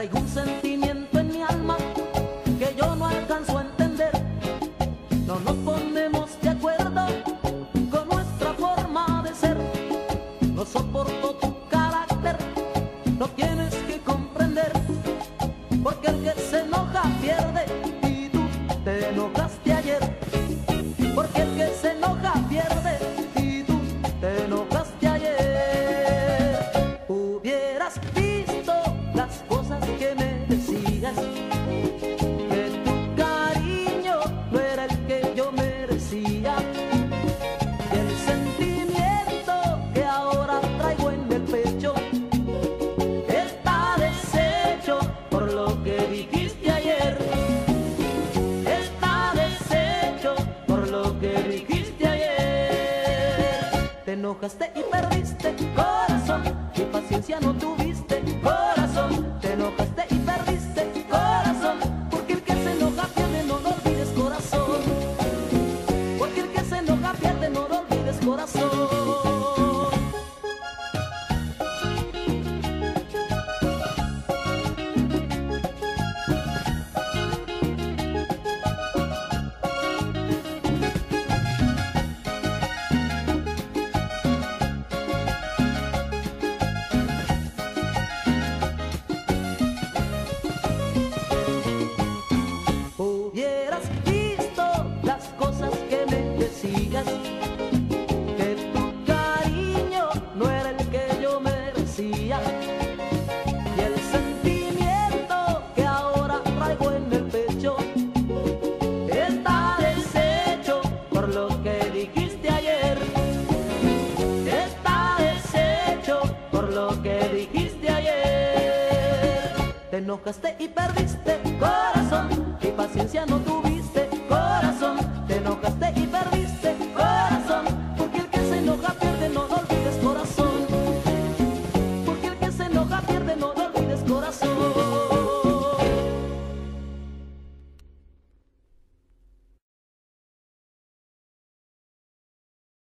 Traigo un sentimiento en mi alma que yo no alcanzo a entender. No nos ponemos de acuerdo con nuestra forma de ser. No soporto tu carácter, no tienes que comprender. Porque el que se enoja pierde y tú te enojaste ayer. Porque el que se enoja pierde y tú te enojaste ayer. Hubieras visto las cosas que me decías, que tu cariño no era el que yo merecía, y el sentimiento que ahora traigo en el pecho está deshecho por lo que dijiste ayer. Está deshecho por lo que dijiste ayer. Te enojaste y perdiste, corazón, y paciencia no tuviste, corazón. Te enojaste y perdiste, corazón, porque el que se enoja pierde, no lo olvides, corazón. Porque el que se enoja pierde, no lo olvides, corazón. Hubieras visto las cosas que me decías, que tu cariño no era el que yo merecía, y el sentimiento que ahora traigo en el pecho está deshecho por lo que dijiste ayer. Está deshecho por lo que dijiste ayer. Te enojaste y perdiste, corazón, y paciencia no tuve.